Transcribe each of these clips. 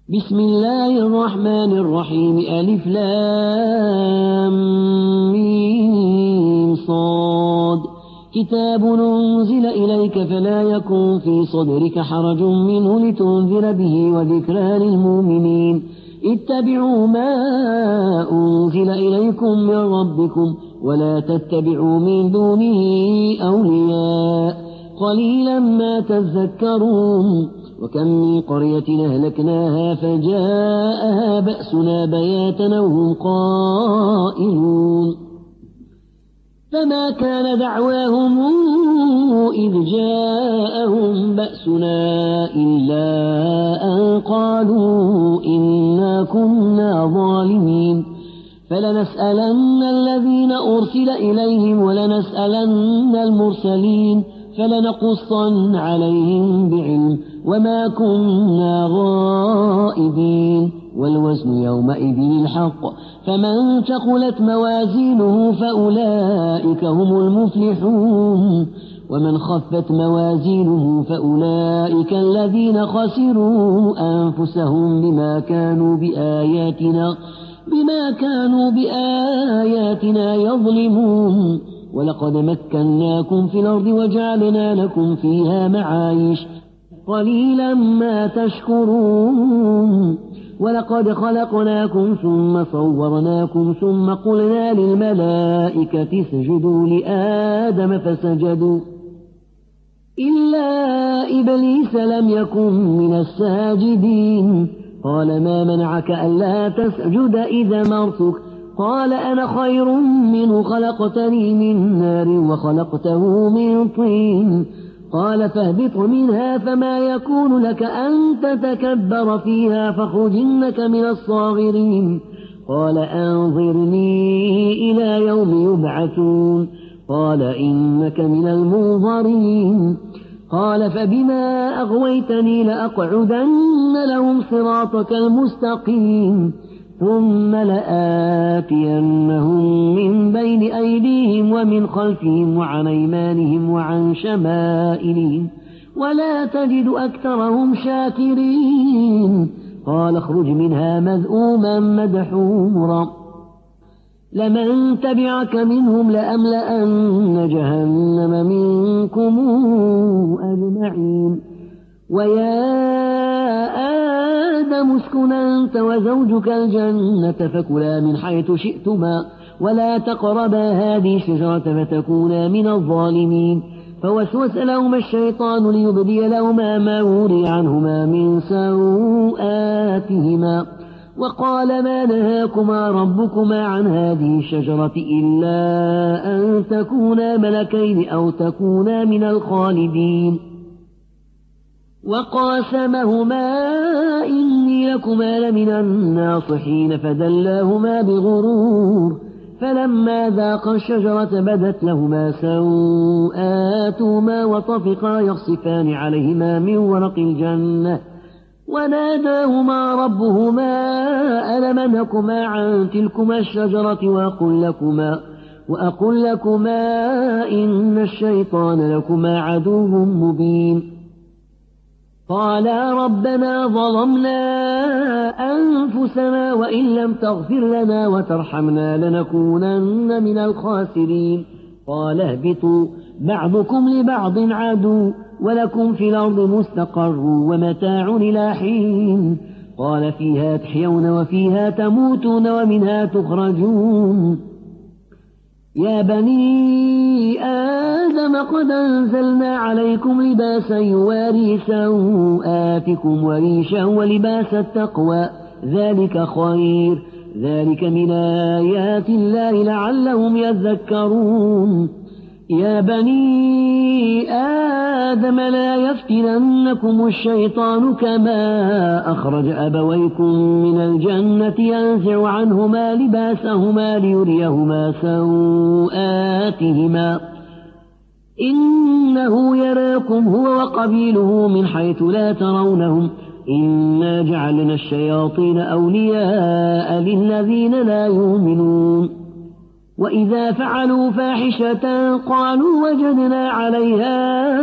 بسم الله الرحمن الرحيم ألف لام ميم صاد كتاب أنزل إليك فلا يكن في صدرك حرج منه لتنذر به وذكرى للمؤمنين اتبعوا ما أنزل إليكم من ربكم ولا تتبعوا من دونه أولياء قليلا ما تذكرون وكم من قرية أهلكناها فجاءها بأسنا بياتا وهم قائلون فما كان دعواهم إذ جاءهم بأسنا إلا أن قالوا إنا كنا ظالمين فلنسألن الذين أرسل إليهم ولنسألن المرسلين فلنقصن عليهم بعلم وما كنا غائبين والوزن يومئذ الحق فمن ثقلت موازينه فأولئك هم المفلحون ومن خفت موازينه فأولئك الذين خسروا أنفسهم بما كانوا بآياتنا يظلمون ولقد مكناكم في الأرض وجعلنا لكم فيها معايش قليلا ما تشكرون ولقد خلقناكم ثم صورناكم ثم قلنا للملائكة اسجدوا لآدم فسجدوا إلا إبليس لم يكن من الساجدين قال ما منعك ألا تسجد إذا مرتك قال أنا خير منه خلقتني من نار وخلقته من طين قال فاهبط منها فما يكون لك أن تتكبر فيها فاخرج إنك من الصاغرين قال أنظرني إلى يوم يبعثون قال إنك من المنظرين قال فبما أغويتني لأقعدن لهم صراطك المستقيم ثم لآتينهم من بين أيديهم ومن خلفهم وعن أيمانهم وعن شمائلهم ولا تجد أكثرهم شاكرين قال اخرج منها مذءوما مدحورا لمن تبعك منهم لأملأن جهنم منكم أجمعين ويا آدم اسكن أنت وزوجك الجنة فكلا من حيث شئتما ولا تقربا هذه الشجرة فتكونا من الظالمين فوسوس لهما الشيطان ليبدي لهما ما وري عنهما من سوآتهما وقال ما نهاكما ربكما عن هذه الشجرة إلا أن تكونا ملكين أو تكونا من الخالدين وقاسمهما إني لكما لمن الناصحين فدلاهما بغرور فلما ذاقا الشجرة بدت لهما سوآتهما وطفقا يخصفان عليهما من ورق الجنة وناداهما ربهما ألم أنهكما عن تلكما الشجرة وأقل لكما إن الشيطان لكما عدو مبين قالا ربنا ظلمنا أنفسنا وإن لم تغفر لنا وترحمنا لنكونن من الخاسرين قال اهبطوا بعضكم لبعض عدو ولكم في الأرض مستقر ومتاع إلى حين قال فيها تحيون وفيها تموتون ومنها تخرجون يا بني آدم قد أنزلنا عليكم لباسا يواري سوآتكم وريشا ولباس التقوى ذلك خير ذلك من آيات الله لعلهم يذكرون يا بني آدم لا يفتننكم الشيطان كما أخرج أبويكم من الجنة ينزع عنهما لباسهما ليريهما سوآتهما إنه يراكم هو وقبيله من حيث لا ترونهم إنا جعلنا الشياطين أولياء للذين لا يؤمنون وإذا فعلوا فاحشة قالوا وجدنا عليها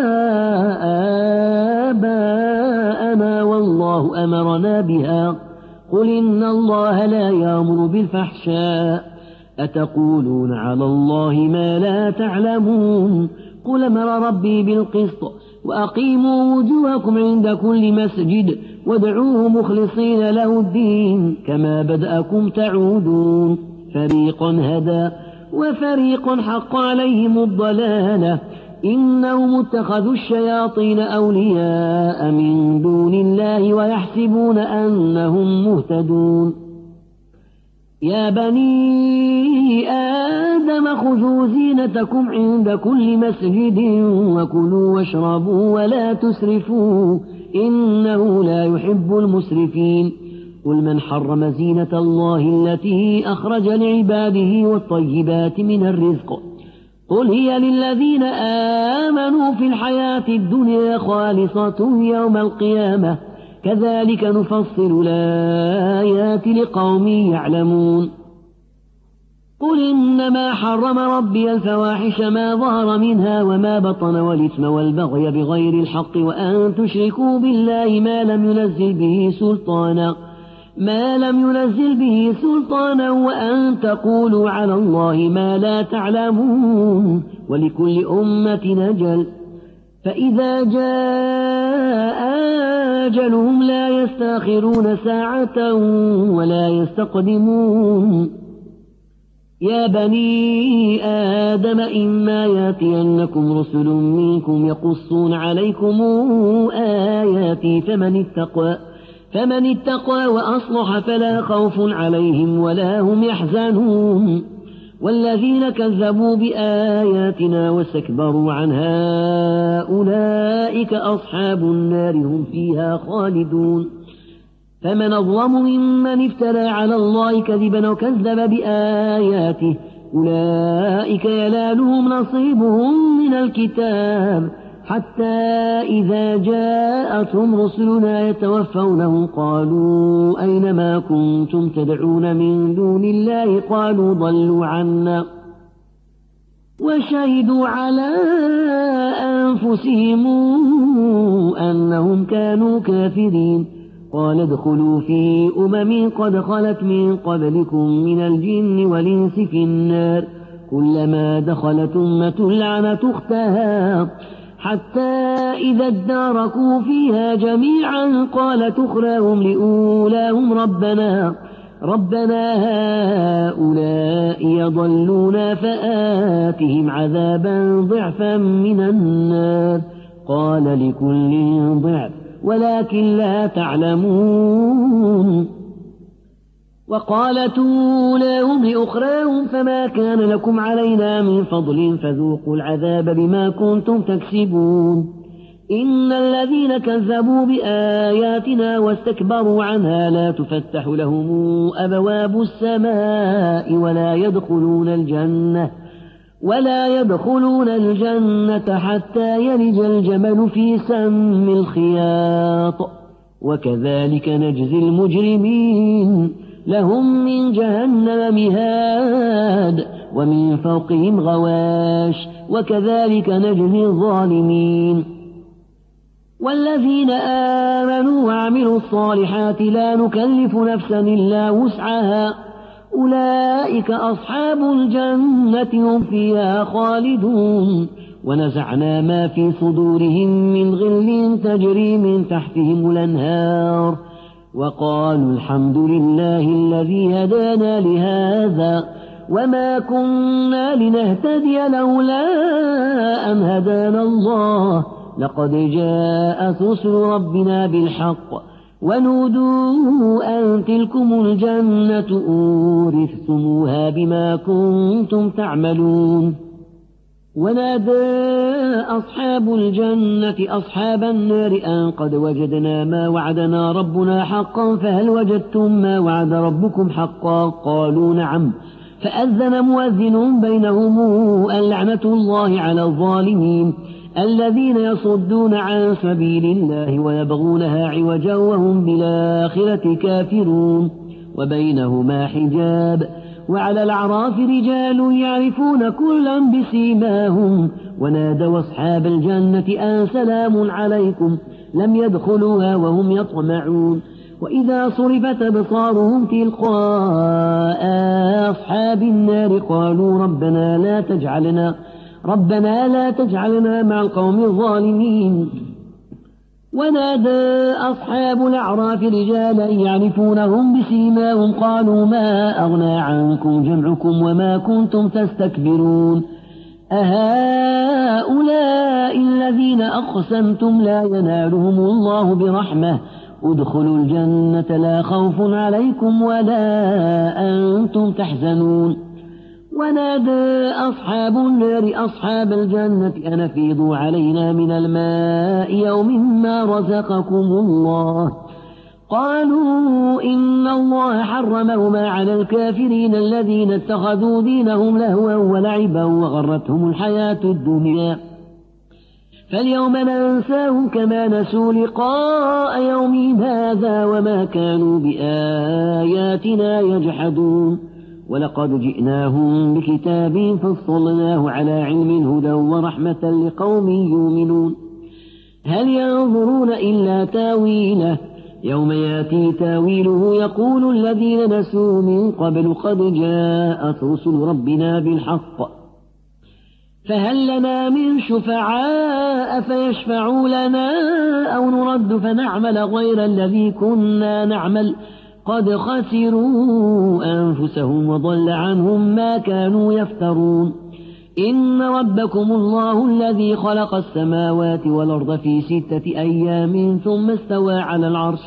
آباءنا والله أمرنا بها قل إن الله لا يأمر بالفحشاء أتقولون على الله ما لا تعلمون قل أمر ربي بالقسط وأقيموا وجوهكم عند كل مسجد وادعوه مخلصين له الدين كما بدأكم تعودون فريقا هدى وفريق حق عليهم الضلالة إنهم اتخذوا الشياطين أولياء من دون الله ويحسبون أنهم مهتدون يا بني آدم خذوا زينتكم عند كل مسجد وكلوا واشربوا ولا تسرفوا إنه لا يحب المسرفين قل من حرم زينة الله التي أخرج لعباده والطيبات من الرزق قل هي للذين آمنوا في الحياة الدنيا خالصة يوم القيامة كذلك نفصل الآيات لقوم يعلمون قل إنما حرم ربي الفواحش ما ظهر منها وما بطن والإثم والبغي بغير الحق وأن تشركوا بالله ما لم ينزل به سلطانا وأن تقولوا على الله ما لا تعلمون ولكل أمة أجل فإذا جاء أجلهم لا يستأخرون ساعة ولا يستقدمون يا بني آدم إما يأتينكم رسل منكم يقصون عليكم آياتي فمن اتقى وأصلح فلا خوف عليهم ولا هم يحزنون والذين كذبوا بآياتنا واستكبروا عنها أولئك أصحاب النار هم فيها خالدون فمن أظلم ممن افترى على الله كذبا وكذب بآياته أولئك ينالهم نصيبهم من الكتاب حتى إذا جاءتهم رسلنا يتوفونهم قالوا أين ما كنتم تدعون من دون الله قالوا ضلوا عنا وشهدوا على أنفسهم أنهم كانوا كافرين قال ادخلوا في قد خلت من قبلكم من الجن والإنس في النار كلما دخلت أمة لعنت أختها حتى إذا اداركوا فيها جميعا قالت أخراهم لأولاهم ربنا هؤلاء يضلون فآتهم عذابا ضعفا من النار قال لكل ضعف ولكن لا تعلمون وقالت أولاهم لأخراهم فما كان لكم علينا من فضل فذوقوا العذاب بما كنتم تكسبون إن الذين كذبوا بآياتنا واستكبروا عنها لا تفتح لهم أبواب السماء ولا يدخلون الجنة حتى يلج الجمل في سم الخياط وكذلك نجزي المجرمين لهم من جهنم مهاد ومن فوقهم غواش وكذلك نجزي الظالمين والذين آمنوا وعملوا الصالحات لا نكلف نفسا إلا وسعها أولئك أصحاب الجنة هم فيها خالدون ونزعنا ما في صدورهم من غل تجري من تحتهم الأنهار وقالوا الحمد لله الذي هدانا لهذا وما كنا لنهتدي لولا أن هدانا الله لقد جاءت رسل ربنا بالحق ونودوا أن تلكم الجنة أورثتموها بما كنتم تعملون ونادى أصحاب الجنة أصحاب النار أن قد وجدنا ما وعدنا ربنا حقا فهل وجدتم ما وعد ربكم حقا قالوا نعم فأذن مؤذن بينهم اللعنة الله على الظالمين الذين يصدون عن سبيل الله ويبغونها عوجا وهم بالآخرة كافرون وبينهما حجاب وعلى الأعراف رجال يعرفون كلا بسيماهم ونادوا أصحاب الجنة أن سلام عليكم لم يدخلوها وهم يطمعون وإذا صرفت أبصارهم تلقاء أصحاب النار قالوا ربنا لا تجعلنا مع القوم الظالمين ونادى أصحاب الأعراف رجالا يعرفونهم بسيماهم قالوا ما أغنى عنكم جمعكم وما كنتم تستكبرون أهؤلاء الذين أقسمتم لا ينالهم الله برحمة ادخلوا الجنة لا خوف عليكم ولا أنتم تحزنون ونادى أصحاب النار أصحاب الجنة أن أفيضوا علينا من الماء يوم ما رزقكم الله قالوا إن الله حرمهما على الكافرين الذين اتخذوا دينهم لهوا ولعبا وغرتهم الحياة الدنيا فاليوم ننساهم كما نسوا لقاء يومهم هذا وما كانوا بآياتنا يجحدون ولقد جئناهم بكتاب فصلناه على علم هدى ورحمة لقوم يؤمنون هل ينظرون إلا تاويله يوم يأتي تاويله يقول الذين نسوا من قبل قد جاءت رسل ربنا بالحق فهل لنا من شفعاء فيشفعوا لنا أو نرد فنعمل غير الذي كنا نعمل قد خسروا أنفسهم وضل عنهم ما كانوا يفترون إن ربكم الله الذي خلق السماوات والأرض في 6 أيام ثم استوى على العرش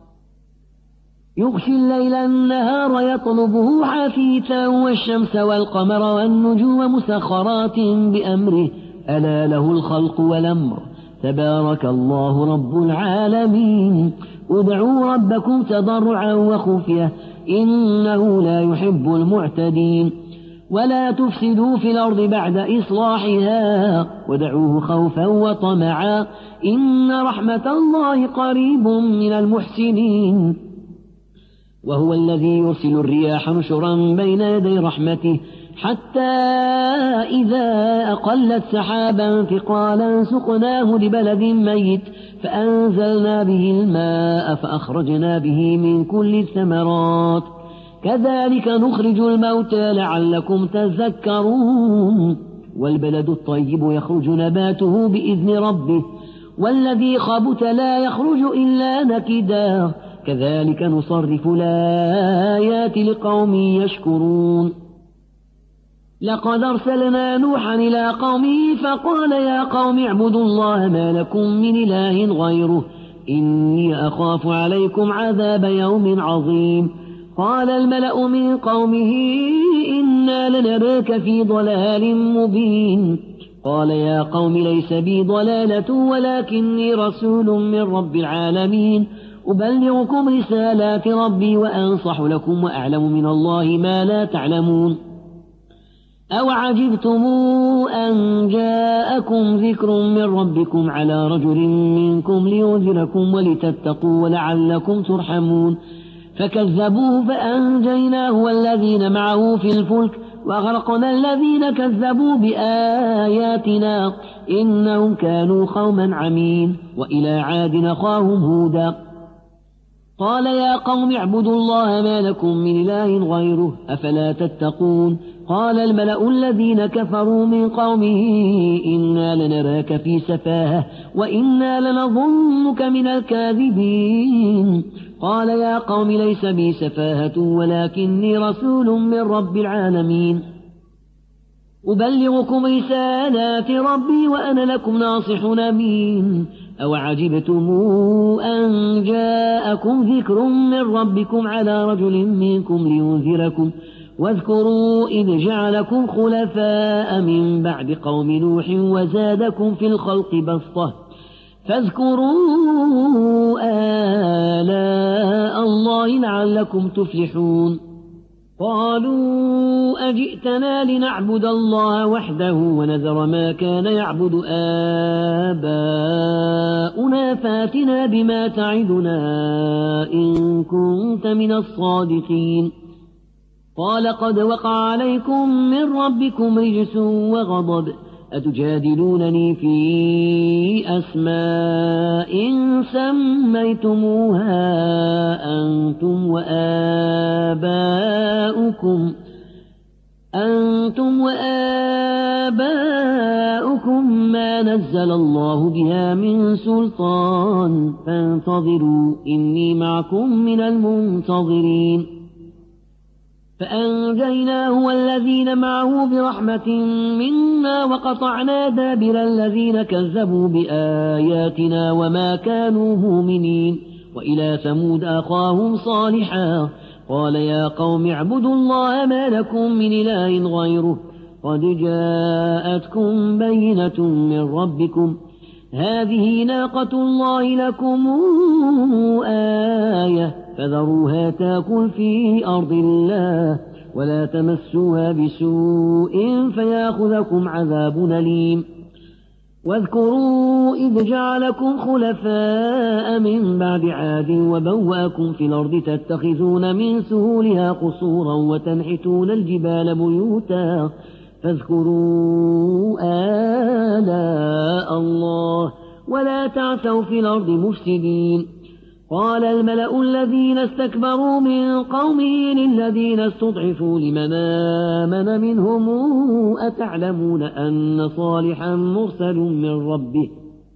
يغشي الليل النهار يطلبه حثيثا والشمس والقمر والنجوم مسخرات بأمره ألا له الخلق والأمر تبارك الله رب العالمين ادعوا ربكم تضرعا وخفية إنه لا يحب المعتدين ولا تفسدوا في الأرض بعد إصلاحها ودعوه خوفا وطمعا إن رحمة الله قريب من المحسنين وهو الذي يرسل الرياح نشرا بين يدي رحمته حتى إذا أقلت سحابا ثقالا سقناه لبلد ميت فأنزلنا به الماء فأخرجنا به من كل الثمرات كذلك نخرج الموتى لعلكم تذكرون والبلد الطيب يخرج نباته بإذن ربه والذي خبث لا يخرج إلا نكدا كذلك نصرف الآيات لقوم يشكرون لقد أرسلنا نوحا إلى قومه فقال يا قوم اعبدوا الله ما لكم من إله غيره إني أخاف عليكم عذاب يوم عظيم قال الملأ من قومه إنا لنراك في ضلال مبين قال يا قوم ليس بي ضلالة ولكني رسول من رب العالمين أبلغكم رسالات ربي وأنصح لكم وأعلم من الله ما لا تعلمون أو عجبتم أن جاءكم ذكر من ربكم على رجل منكم لينذركم ولتتقوا ولعلكم ترحمون فكذبوه فأنجيناه والذين معه في الفلك وأغرقنا الذين كذبوا بآياتنا إنهم كانوا قوما عمين وإلى عاد أخاهم هودا قال يا قوم اعبدوا الله ما لكم من إله غيره أفلا تتقون قال الملأ الذين كفروا من قومه إنا لنراك في سفاهة وإنا لنظنك من الكاذبين قال يا قوم ليس بي سفاهة ولكني رسول من رب العالمين أبلغكم رسالات ربي وأنا لكم ناصح أمين أو عجبتم أن جاءكم ذكر من ربكم على رجل منكم لينذركم واذكروا إذ جعلكم خلفاء من بعد قوم نوح وزادكم في الخلق بسطة فاذكروا آلاء الله لعلكم تفلحون قالوا أجئتنا لنعبد الله وحده ونذر ما كان يعبد آباؤنا فاتنا بما تعدنا إن كنت من الصادقين قال قد وقع عليكم من ربكم رجس وغضب أتجادلونني في أسماء سميتموها أنتم وآباؤكم ما نزل الله بها من سلطان فانتظروا إني معكم من المنتظرين فأنجيناه والذين معه برحمة منا وقطعنا دابر الذين كذبوا بآياتنا وما كانوا مؤمنين وإلى ثمود أخاهم صالحا قال يا قوم اعبدوا الله ما لكم من إله غيره قد جاءتكم بينة من ربكم هذه ناقة الله لكم آية فذروها تاكل في أرض الله ولا تمسوها بسوء فياخذكم عذاب أليم واذكروا إذ جعلكم خلفاء من بعد عاد وبوأكم في الأرض تتخذون من سهولها قصورا وتنحتون الجبال بيوتا فاذكروا آلاء الله ولا تعثوا في الأرض مفسدين قال الملأ الذين استكبروا من قومه للذين استضعفوا لمن آمن منهم أتعلمون أن صالحا مرسل من ربه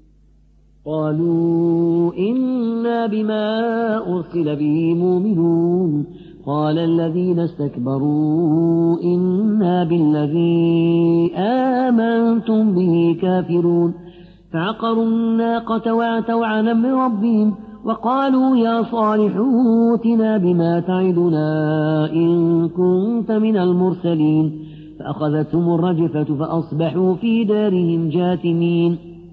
قالوا إنا بما أرسل به مؤمنون قال الذين استكبروا إنا بالذي آمنتم به كافرون فعقروا الناقة وعتوا عن أمر ربهم وقالوا يا صالح ائتنا بما تعدنا إن كنت من المرسلين فأخذتهم الرجفة فأصبحوا في دارهم جاثمين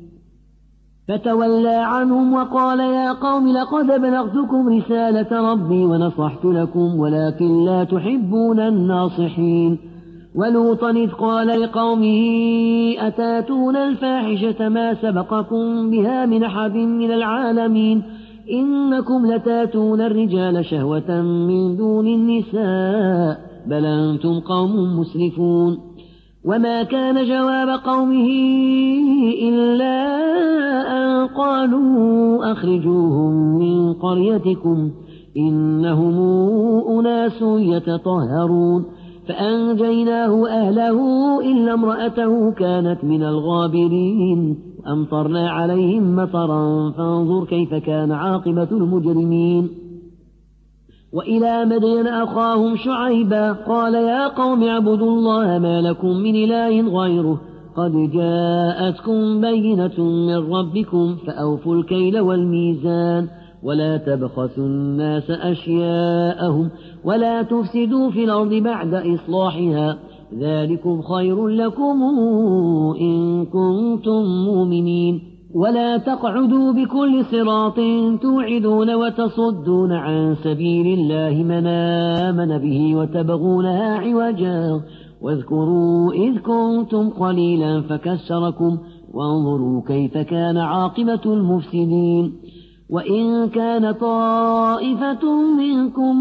فتولى عنهم وقال يا قوم لقد بلغتكم رسالة ربي ونصحت لكم ولكن لا تحبون الناصحين ولوطا إذ قال لقومه أتاتون الفاحشة ما سبقكم بها من أحد من العالمين إنكم لتاتون الرجال شهوة من دون النساء بل أنتم قوم مسرفون وما كان جواب قومه إلا أن قالوا أخرجوهم من قريتكم إنهم أناس يتطهرون فأنجيناه أهله إلا امرأته كانت من الغابرين أمطرنا عليهم مطرا فانظر كيف كان عاقبة المجرمين وإلى مدين أخاهم شعيبا قال يا قوم اعبدوا الله ما لكم من إله غيره قد جاءتكم بينة من ربكم فأوفوا الكيل والميزان ولا تبخسوا الناس أشياءهم ولا تفسدوا في الأرض بعد إصلاحها ذلكم خير لكم إن كنتم مؤمنين ولا تقعدوا بكل صراط توعدون وتصدون عن سبيل الله من آمن به وتبغونها عوجا واذكروا إذ كنتم قليلا فكسركم وانظروا كيف كان عاقبة المفسدين وإن كان طائفة منكم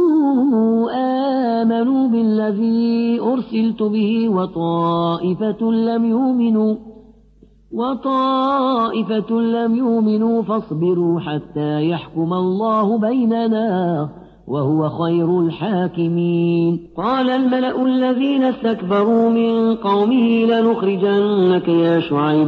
آمنوا بالذي أرسلت به وطائفة لم يؤمنوا فاصبروا حتى يحكم الله بيننا وهو خير الحاكمين قال الملأ الذين استكبروا من قومه لنخرجنك يا شعيب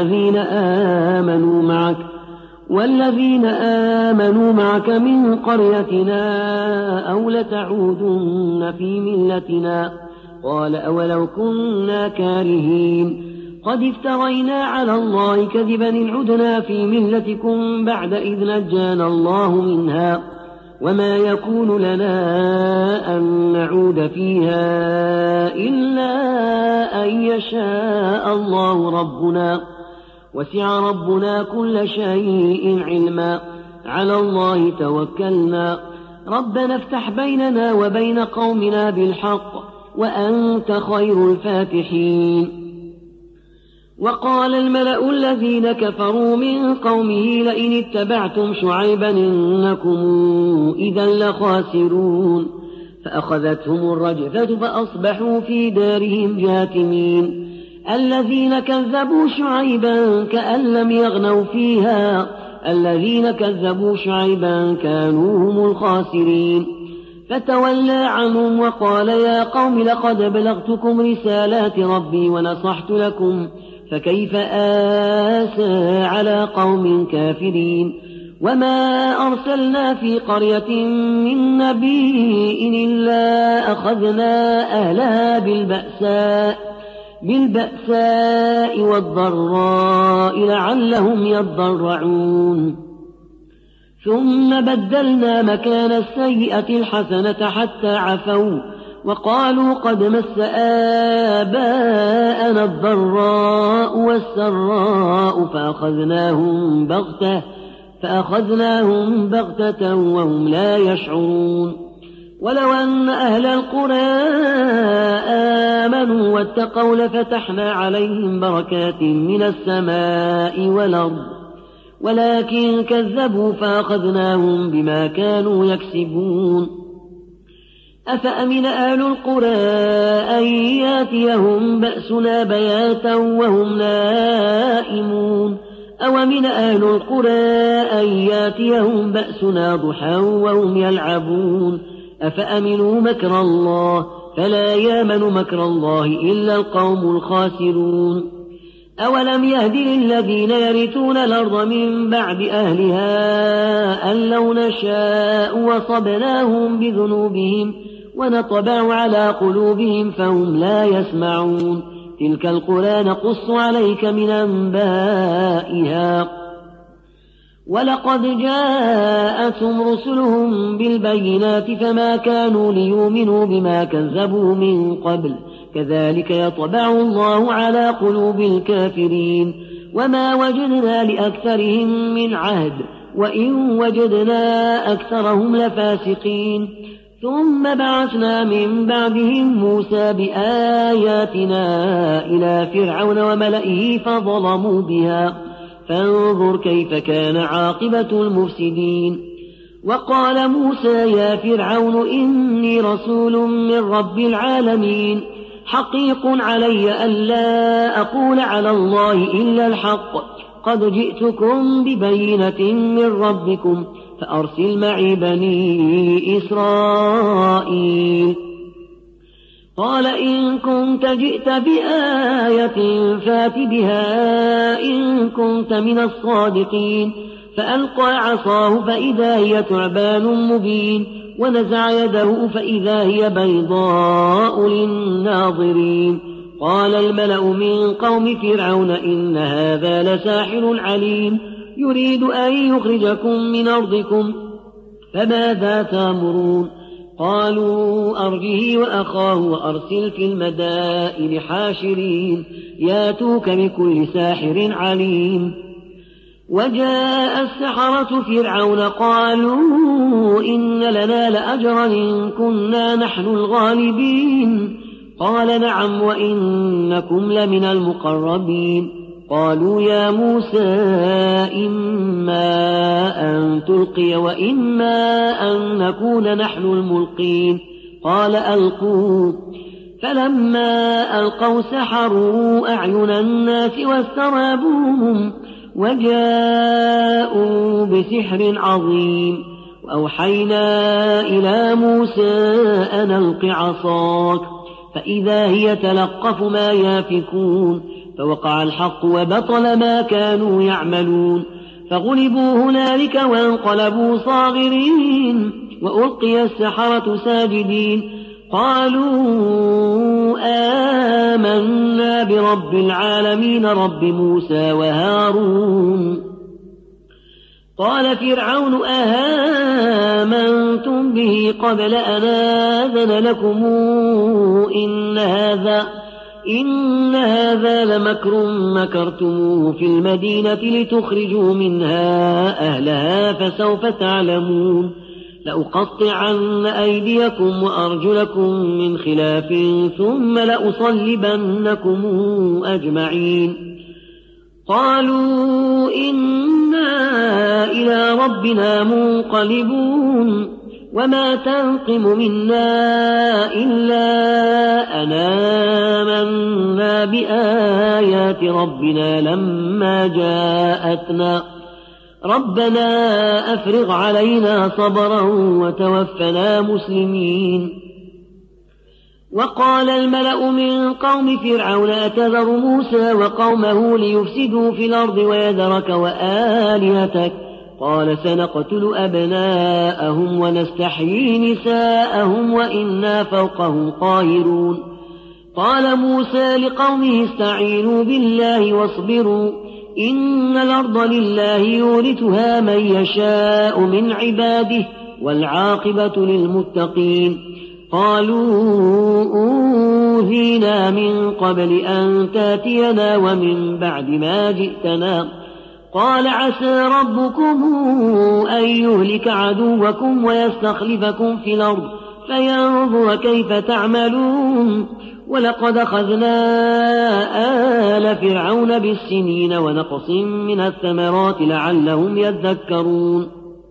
والذين آمنوا معك من قريتنا أو لتعودن في ملتنا قال أولو كنا كارهين قد افترينا على الله كذبا إن عدنا في ملتكم بعد إذ نجانا الله منها وما يكون لنا أن نعود فيها إلا أن يشاء الله ربنا وسع ربنا كل شيء علما على الله توكلنا ربنا افتح بيننا وبين قومنا بالحق وأنت خير الفاتحين وقال الملأ الذين كفروا من قومه لئن اتبعتم شعيبا إنكم إذا لخاسرون فأخذتهم الرجفة فأصبحوا في دارهم جاثمين. الذين كذبوا شعيبا كأن لم يغنوا فيها، الذين كذبوا شعيبا كانوا هم الخاسرين. فتولى عنهم وقال يا قوم لقد بلغتكم رسالات ربي ونصحت لكم فكيف آسى على قوم كافرين. وما أرسلنا في قرية من نبي إلا أخذنا أهلها بالبأساء والضراء لعلهم يضرعون. ثم بدلنا مكان السيئة الحسنة حتى عفوا وقالوا قد مس آباءنا الضراء والسراء فأخذناهم بغتة وهم لا يشعرون. ولو أن أهل القرى آمنوا واتقوا لفتحنا عليهم بركات من السماء والأرض ولكن كذبوا فأخذناهم بما كانوا يكسبون. أفأمن أهل القرى أن ياتيهم بأسنا بياتا وهم نائمون أومن أهل القرى أن ياتيهم بأسنا ضحى وهم يلعبون. أفأمنوا مكر الله فلا يامن مكر الله إلا القوم الخاسرون. أولم يهد للذين يرثون الأرض من بعد أهلها أن لو نشاء وصبناهم بذنوبهم ونطبع على قلوبهم فهم لا يسمعون. تلك القرى نقص عليك من أنبائها ولقد جاءتهم رسلهم بالبينات فما كانوا ليؤمنوا بما كذبوا من قبل كذلك يطبع الله على قلوب الكافرين. وما وجدنا لأكثرهم من عهد وإن وجدنا أكثرهم لفاسقين. ثم بعثنا من بعدهم موسى بآياتنا إلى فرعون وملئه فظلموا بها فانظر كيف كان عاقبة المفسدين. وقال موسى يا فرعون إني رسول من رب العالمين حقيق علي ألا أقول على الله إلا الحق قد جئتكم ببينة من ربكم فأرسل معي بني إسرائيل. قال إن كنت جئت بآية فات بها إن كنت من الصادقين. فألقى عصاه فإذا هي ثعبان مبين ونزع يده فإذا هي بيضاء للناظرين. قال الملأ من قوم فرعون إن هذا لساحر عليم يريد أن يخرجكم من أرضكم فماذا تأمرون. قالوا أرجه وأخاه وأرسل في المدائن حاشرين ياتوك بكل ساحر عليم. وجاء السحرة فرعون قالوا إن لنا لأجرا إن كنا نحن الغالبين. قال نعم وإنكم لمن المقربين. قالوا يا موسى إما أن تلقي وإما أن نكون نحن الملقين. قال ألقوا. فلما ألقوا سحروا أعين الناس واسترهبوهم وجاءوا بسحر عظيم. وأوحينا إلى موسى أن ألق عصاك فإذا هي تلقف ما يافكون فوقع الحق وبطل ما كانوا يعملون. فغلبوا هنالك وانقلبوا صاغرين وألقي السحرة ساجدين قالوا آمنا برب العالمين رب موسى وهارون. قال فرعون أهامنتم به قبل أن آذن لكم إن هذا لمكر مكرتموه في المدينة لتخرجوا منها أهلها فسوف تعلمون. لأقطعن أيديكم وأرجلكم من خلاف ثم لأصلبنكم أجمعين. قالوا إنا إلى ربنا منقلبون. وما تنقم منا إلا أن آمنا بآيات ربنا لما جاءتنا ربنا أفرغ علينا صبرا وتوفنا مسلمين. وقال الملأ من قوم فرعون أتذر موسى وقومه ليفسدوا في الأرض ويذرك وآلهتك قال سنقتل أبناءهم ونستحيي نساءهم وإنا فوقهم قاهرون. قال موسى لقومه استعينوا بالله واصبروا إن الأرض لله يورثها من يشاء من عباده والعاقبة للمتقين. قالوا أوذينا من قبل أن تاتينا ومن بعد ما جئتنا قال عسى ربكم أن يهلك عدوكم ويستخلفكم في الأرض فينظر كيف تعملون. ولقد أخذنا آل فرعون بالسنين ونقص من الثمرات لعلهم يذكرون.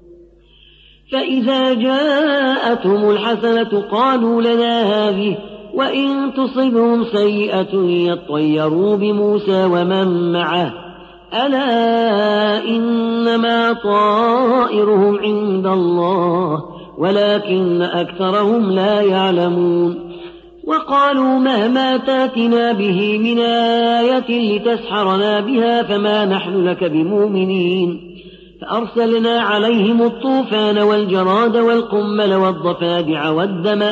فإذا جاءتهم الحسنة قالوا لنا هذه وإن تصبهم سيئة يطيروا بموسى ومن معه ألا إنما طائرهم عند الله ولكن أكثرهم لا يعلمون. وقالوا مهما تاتنا به من آية لتسحرنا بها فما نحن لك بمؤمنين. فأرسلنا عليهم الطوفان والجراد والقمل والضفادع والدم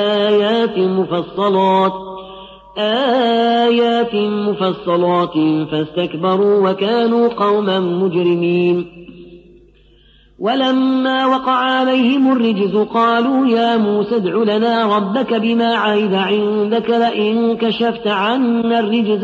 آيات مفصلات فاستكبروا وكانوا قوما مجرمين. ولما وقع عليهم الرجز قالوا يا موسى ادع لنا ربك بما عهد عندك لئن كشفت عنا الرجز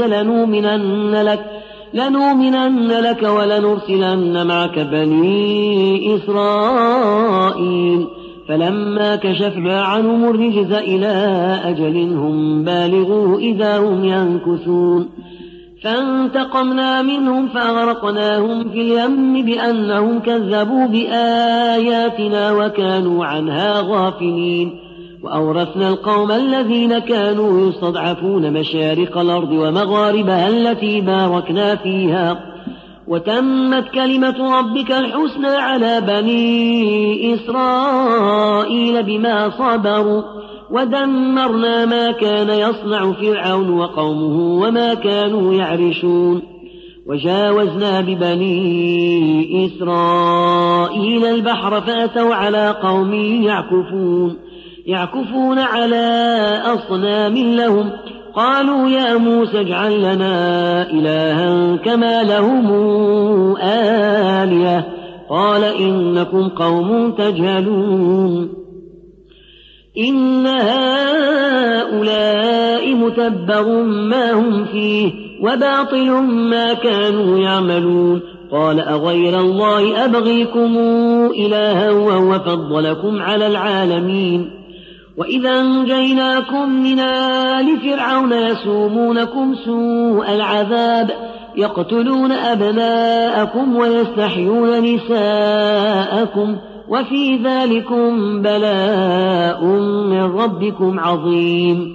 لنؤمنن لك ولنرسلن معك بني إسرائيل. فلما كشفنا عنهم الرجز إلى أجل هم بالغوه إذا هم ينكثون. فانتقمنا منهم فأغرقناهم في اليم بأنهم كذبوا بآياتنا وكانوا عنها غافلين. وأورثنا القوم الذين كانوا يستضعفون مشارق الأرض ومغاربها التي باركنا فيها وتمت كلمة ربك الحسنى على بني إسرائيل بما صبروا ودمرنا ما كان يصنع فرعون وقومه وما كانوا يعرشون. وجاوزنا ببني إسرائيل البحر فأتوا على قوم يعكفون على أصنام لهم قالوا يا موسى اجعل لنا إلها كما لهم آلهة قال إنكم قوم تجهلون. إن هؤلاء متبر ما هم فيه وباطل ما كانوا يعملون. قال أغير الله أبغيكم إلها وهو فضلكم على العالمين. وإذا أنجيناكم من آل فرعون يسومونكم سوء العذاب يقتلون أبناءكم ويستحيون نساءكم وفي ذلكم بلاء من ربكم عظيم.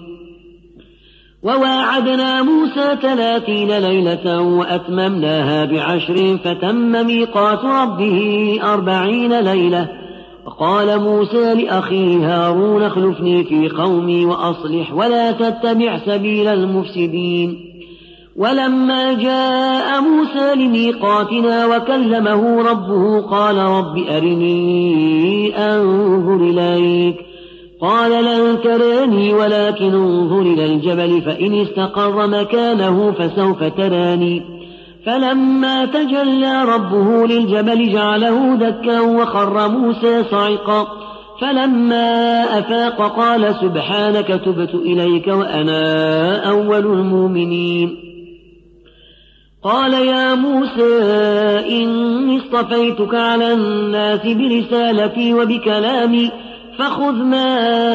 وواعدنا موسى 30 ليلة وأتممناها ب10 فتم ميقات ربه 40 ليلة. وقال موسى لأخيه هارون اخلفني في قومي وأصلح ولا تتبع سبيل المفسدين. ولما جاء موسى لميقاتنا وكلمه ربه قال رب أرني أنظر إليك قال لن تراني ولكن انظر إلى الجبل فإن استقر مكانه فسوف تراني. فلما تجلى ربه للجبل جعله دكا وخر موسى صعقا. فلما أفاق قال سبحانك تبت إليك وأنا أول المؤمنين. قال يا موسى إني اصطفيتك على الناس برسالتي وبكلامي فخذ ما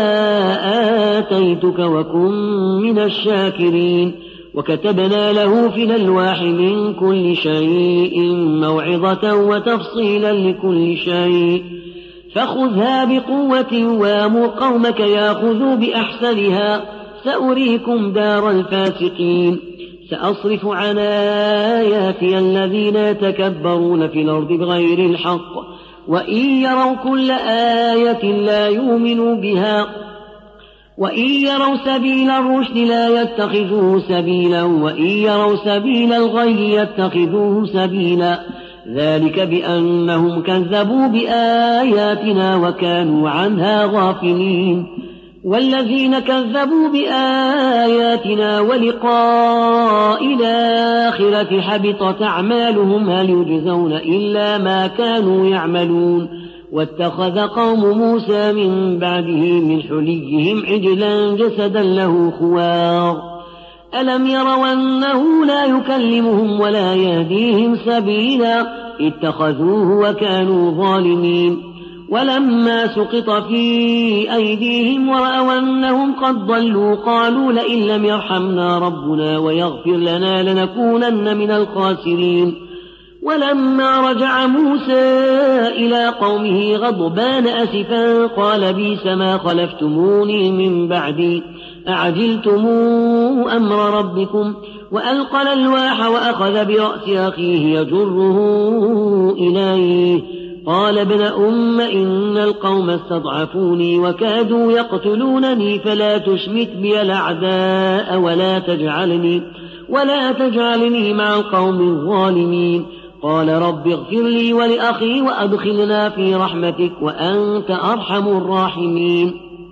آتيتك وكن من الشاكرين. وكتبنا له في الألواح من كل شيء موعظة وتفصيلا لكل شيء فخذها بقوة وامر قومك ياخذوا بأحسنها سأريكم دار الفاسقين سأصرف عن آياتي الذين يتكبرون في الأرض بغير الحق وإن يروا كل آية لا يؤمنوا بها وإن يروا سبيل الرشد لا يتخذوه سبيلا وإن يروا سبيل الغي يتخذوه سبيلا ذلك بأنهم كذبوا بآياتنا وكانوا عنها غافلين والذين كذبوا بآياتنا ولقاء الآخرة حبطت أعمالهم هل يجزون إلا ما كانوا يعملون واتخذ قوم موسى من بعده من حليهم عجلا جسدا له خوار ألم يروا أنه لا يكلمهم ولا يهديهم سبيلا اتخذوه وكانوا ظالمين ولما سقط في أيديهم ورأوا أنهم قد ضلوا قالوا لئن لم يرحمنا ربنا ويغفر لنا لنكونن من الخاسرين ولما رجع موسى إلى قومه غضبان أسفا قال بئس ما خلفتموني من بعدي أعجلتم أمر ربكم وألقى الألواح وأخذ برأس أخيه يجره إليه قال ابن إن القوم استضعفوني وكادوا يقتلونني فلا تشمت بي الأعداء ولا تجعلني مع القوم الظالمين قال رب اغفر لي ولأخي وأدخلنا في رحمتك وأنت أرحم الراحمين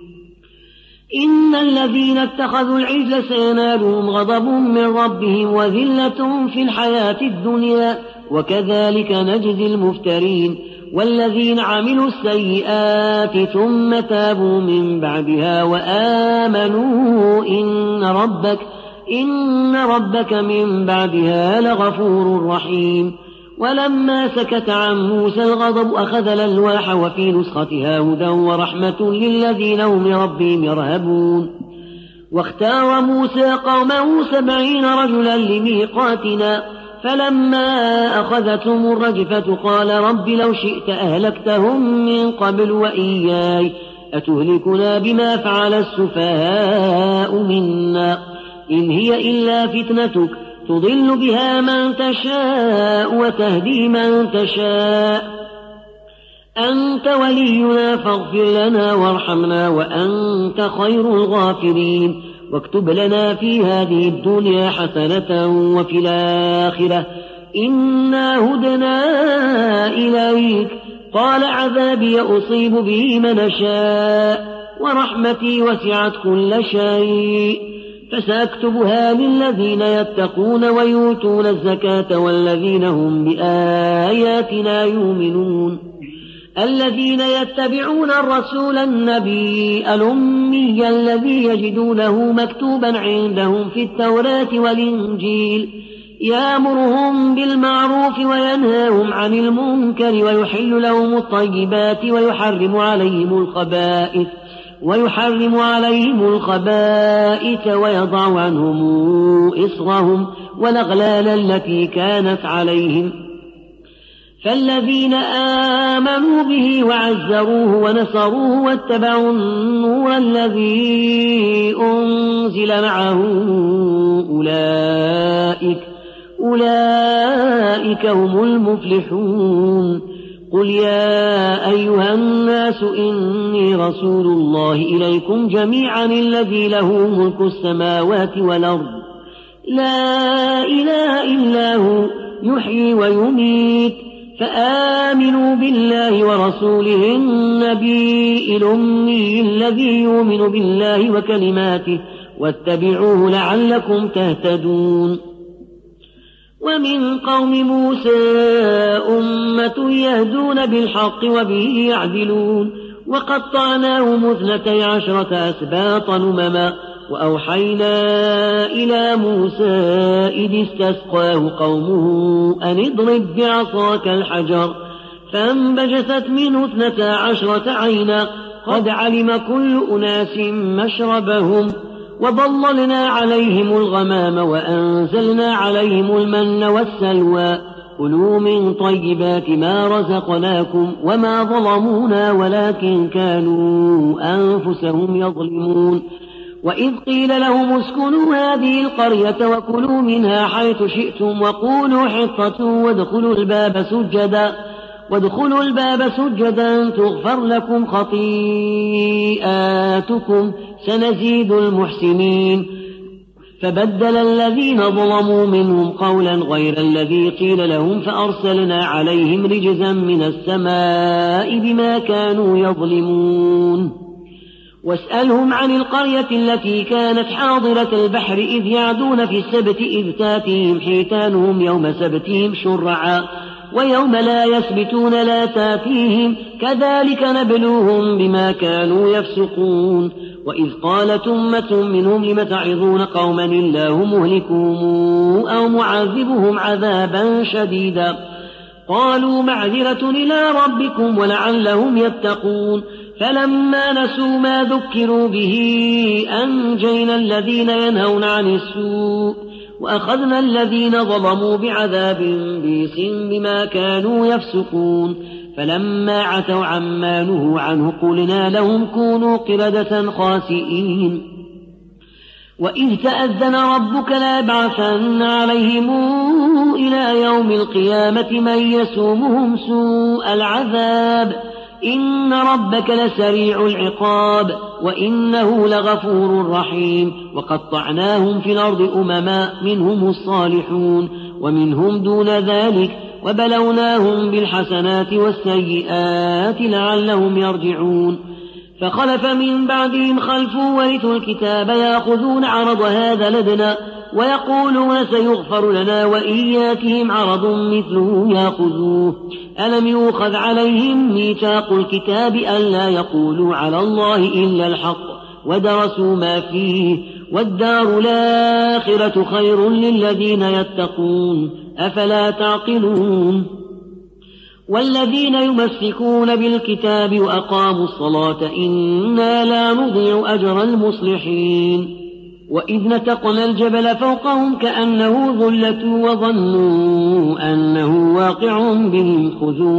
إن الذين اتخذوا العجل سينالهم غضب من ربهم وذلة في الحياة الدنيا وكذلك نجزي المفترين والذين عملوا السيئات ثم تابوا من بعدها وآمنوا إن ربك من بعدها لغفور رحيم ولما سكت عن موسى الغضب أخذ الألواح وفي نسختها هدى ورحمة للذين هم لربهم يرهبون واختار موسى قومه 70 رجلا لميقاتنا فلما أخذتهم الرجفة قال رب لو شئت أهلكتهم من قبل وإياي أتهلكنا بما فعل السفهاء منا إن هي إلا فتنتك تضل بها من تشاء وتهدي من تشاء أنت ولينا فاغفر لنا وارحمنا وأنت خير الغافرين واكتب لنا في هذه الدنيا حسنة وفي الآخرة إنا هدنا إليك قال عذابي أصيب به من شاء ورحمتي وسعت كل شيء فسأكتبها للذين يتقون ويؤتون الزكاة والذين هم بآياتنا يؤمنون الذين يتبعون الرسول النبي الأمي الذي يجدونه مكتوبا عندهم في التوراة والإنجيل يأمرهم بالمعروف وينهاهم عن المنكر ويحل لهم الطيبات ويحرم عليهم الخبائث ويضع عنهم إصرهم والأغلال التي كانت عليهم فالذين آمنوا به وعزروه ونصروه واتبعوا النور الذي أنزل معه أولئك هم المفلحون قل يا أيها الناس إني رسول الله إليكم جميعا الذي له ملك السماوات والأرض لا إله إلا هو يحيي ويميت فآمنوا بالله ورسوله النبي الأمي الذي يؤمن بالله وكلماته واتبعوه لعلكم تهتدون ومن قوم موسى أمة يهدون بالحق وبه يعدلون وقطعناهم 12 أسباطا أمما وأوحينا إلى موسى إذ استسقاه قومه أن اضرب بعصاك الحجر فانبجست منه 12 عينا قد علم كل أناس مشربهم وظللنا عليهم الغمام وأنزلنا عليهم المن والسلوى كلوا من طيبات ما رزقناكم وما ظلمونا ولكن كانوا أنفسهم يظلمون وإذ قيل لهم اسكنوا هذه القرية وكلوا منها حيث شئتم وقولوا حطة وادخلوا الباب سجدا تغفر لكم خطيئاتكم سنزيد المحسنين فبدل الذين ظلموا منهم قولا غير الذي قيل لهم فأرسلنا عليهم رجزا من السماء بما كانوا يظلمون واسألهم عن القرية التي كانت حاضرة البحر إذ يعدون في السبت إذ تاتيهم حيتانهم يوم سبتهم شرعا ويوم لا يسبتون لا تاتيهم كذلك نبلوهم بما كانوا يفسقون وإذ قالت أمة منهم لم تعظون قوما الله مهلكهم أو معذبهم عذابا شديدا قالوا معذرة إلى ربكم ولعلهم يتقون فلما نسوا ما ذكروا به أنجينا الذين ينهون عن السوء وأخذنا الذين ظلموا بعذاب بئس بما كانوا يفسقون فلما عتوا عما نهوا عنه قلنا لهم كونوا قردة خاسئين وإذ تأذن ربك ليبعثن عليهم إلى يوم القيامة من يسومهم سوء العذاب إن ربك لسريع العقاب وإنه لغفور رحيم وقطعناهم في الأرض أمما منهم الصالحون ومنهم دون ذلك وبلوناهم بالحسنات والسيئات لعلهم يرجعون فخلف من بعدهم خلف ورثوا الكتاب يأخذون عرض هذا لدنا ويقولون سيغفر لنا وإن ياتهم عرض مثله يأخذوه ألم يؤخذ عليهم ميثاق الكتاب ألا يقولوا على الله إلا الحق ودرسوا ما فيه والدار الآخرة خير للذين يتقون أفلا تعقلون والذين يمسكون بالكتاب وأقاموا الصلاة إنا لا نضيع أجر المصلحين وإذ نتقنا الجبل فوقهم كأنه ظلة وظنوا أنه واقع بهم خذوا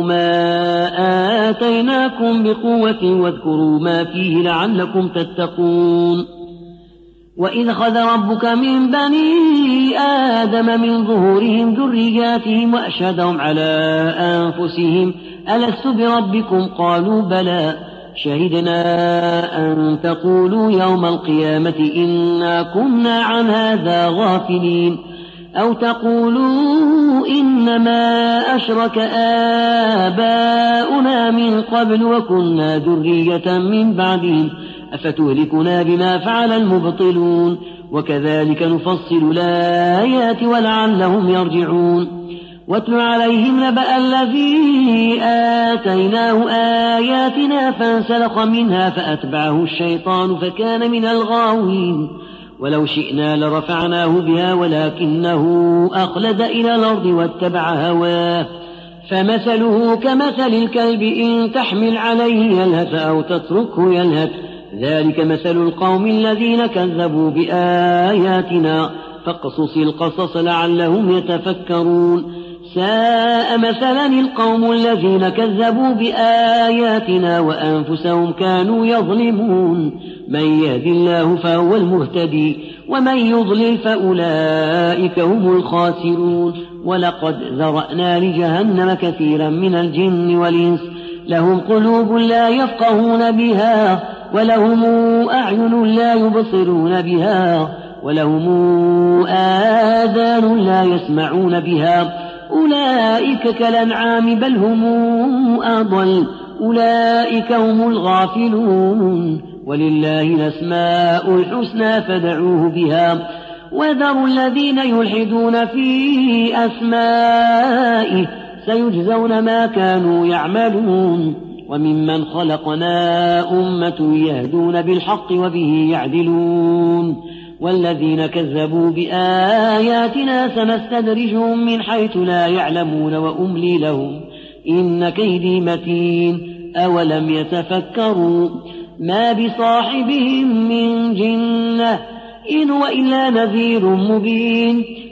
ما آتيناكم بقوة واذكروا ما فيه لعلكم تتقون وإذ خذ ربك من بني آدم من ظهورهم ذرياتهم وأشهدهم على أنفسهم ألست بربكم قالوا بلى شهدنا أن تقولوا يوم القيامة إنا كنا عن هذا غافلين أو تقولوا إنما أشرك آباؤنا من قبل وكنا ذرية من بعدهم أفتهلكنا بما فعل المبطلون وكذلك نفصل الآيات ولعلهم يرجعون واتل عليهم نبأ الذي آتيناه آياتنا فانسلخ منها فأتبعه الشيطان فكان من الغاوين ولو شئنا لرفعناه بها ولكنه أخلد إلى الأرض واتبع هواه فمثله كمثل الكلب إن تحمل عليه يلهث أو تتركه يلهث ذلك مثل القوم الذين كذبوا بآياتنا فاقصص القصص لعلهم يتفكرون ساء مثلا القوم الذين كذبوا بآياتنا وأنفسهم كانوا يظلمون من يهد الله فهو المهتدي ومن يضلل فأولئك هم الخاسرون ولقد ذرأنا لجهنم كثيرا من الجن والإنس لهم قلوب لا يفقهون بها ولهم أعين لا يبصرون بها ولهم آذان لا يسمعون بها أولئك كالأنعام بل هم أضل أولئك هم الغافلون ولله الأسماء الحسنى فادعوه بها وذروا الذين يلحدون في أسمائه سيجزون ما كانوا يعملون وممن خلقنا أمة يهدون بالحق وبه يعدلون والذين كذبوا بآياتنا سنستدرجهم من حيث لا يعلمون وأملي لهم إن كيدي متين أولم يتفكروا ما بصاحبهم من جنة إن هو إلا نذير مبين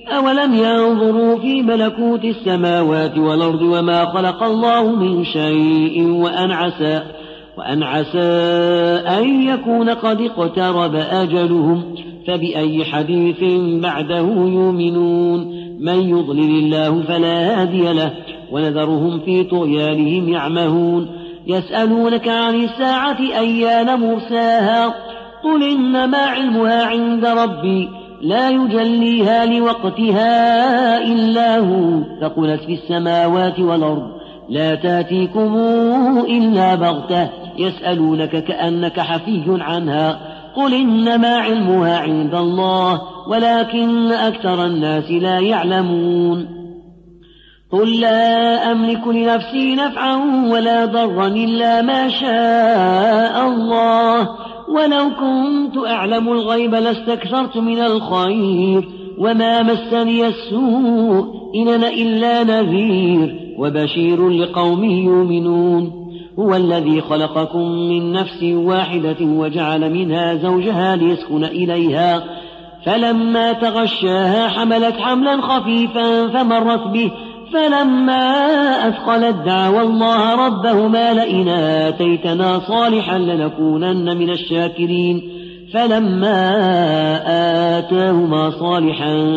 أولم ينظروا في ملكوت السماوات والأرض وما خلق الله من شيء وأن عسى أن يكون قد اقترب أجلهم فبأي حديث بعده يؤمنون من يضلل الله فلا هادي له ونذرهم في طغيانهم يعمهون يسألونك عن الساعة أيان مرساها قل إنما علمها عند ربي لا يجليها لوقتها إلا هو ثقلت في السماوات والأرض لا تاتيكم إلا بغتة يسألونك كأنك حفي عنها قل إنما علمها عند الله ولكن أكثر الناس لا يعلمون قل لا أملك لنفسي نفعا ولا ضرا إلا ما شاء الله ولو كنت أعلم الغيب لاستكثرت من الخير وما مسني السوء إن أنا إلا نذير وبشير لقوم يؤمنون هو الذي خلقكم من نفس واحدة وجعل منها زوجها ليسكن إليها فلما تغشاها حملت حملا خفيفا فمرت به فلما أثقلت دعوا الله ربهما لئن آتيتنا صالحا لنكونن من الشاكرين فلما آتاهما صالحا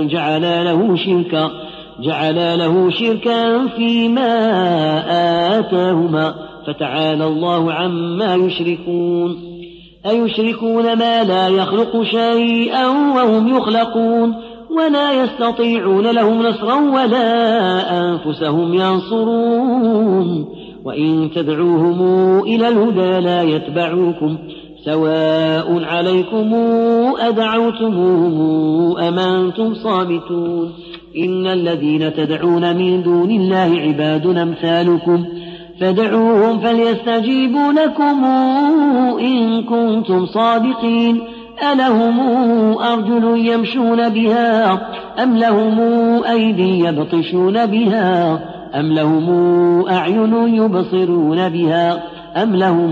جعلا له شركا فيما آتاهما فتعالى الله عما يشركون أيشركون ما لا يخلق شيئا وهم يخلقون ولا يستطيعون لهم نصرا ولا أنفسهم ينصرون وإن تدعوهم إلى الهدى لا يتبعوكم سواء عليكم أدعوتموهم أم أنتم صامتون إن الذين تدعون من دون الله عباد أمثالكم فادعوهم فليستجيبوا لكم إن كنتم صادقين ألهم أرجل يمشون بها أم لهم أيدي يبطشون بها أم لهم أعين يبصرون بها أم لهم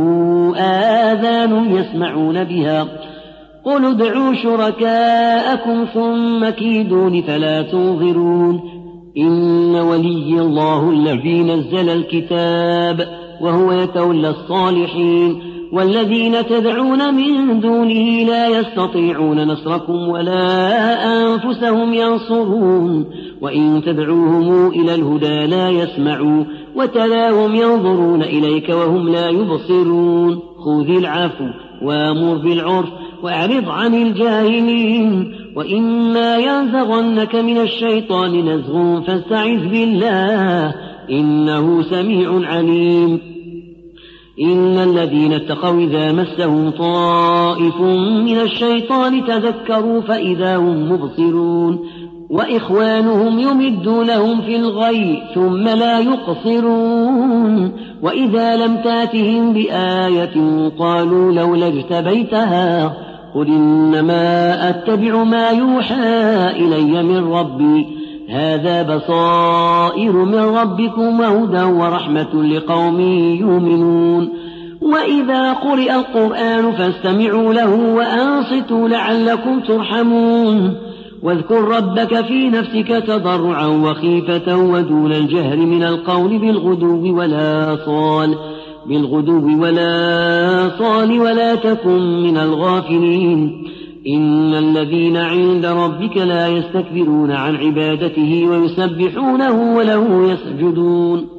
آذان يسمعون بها قل ادعوا شركاءكم ثم كيدون فلا تنظرون إن ولي الله الذي نزل الكتاب وهو يتولى الصالحين والذين تدعون من دونه لا يستطيعون نصركم ولا أنفسهم ينصرون وإن تدعوهم إلى الهدى لا يسمعوا وتراهم ينظرون إليك وهم لا يبصرون خذ العفو وامر بالعرف واعرض عن الجاهلين وإما ينزغنك من الشيطان نزغ فاستعذ بالله إنه سميع عليم إن الذين اتقوا إذا مسهم طائف من الشيطان تذكروا فإذا هم مبصرون وإخوانهم يمدونهم في الغي ثم لا يقصرون وإذا لم تاتهم بآية قالوا لولا اجتبيتها قل إنما أتبع ما يوحى إلي من ربي هذا بصائر من ربكم وهدى ورحمة لقوم يؤمنون وإذا قرئ القرآن فاستمعوا له وأنصتوا لعلكم ترحمون واذكر ربك في نفسك تضرعا وخيفة ودون الجهر من القول بالغدو ولا صال ولا تكن من الغافلين إن الذين عند ربك لا يستكبرون عن عبادته ويسبحونه وله يسجدون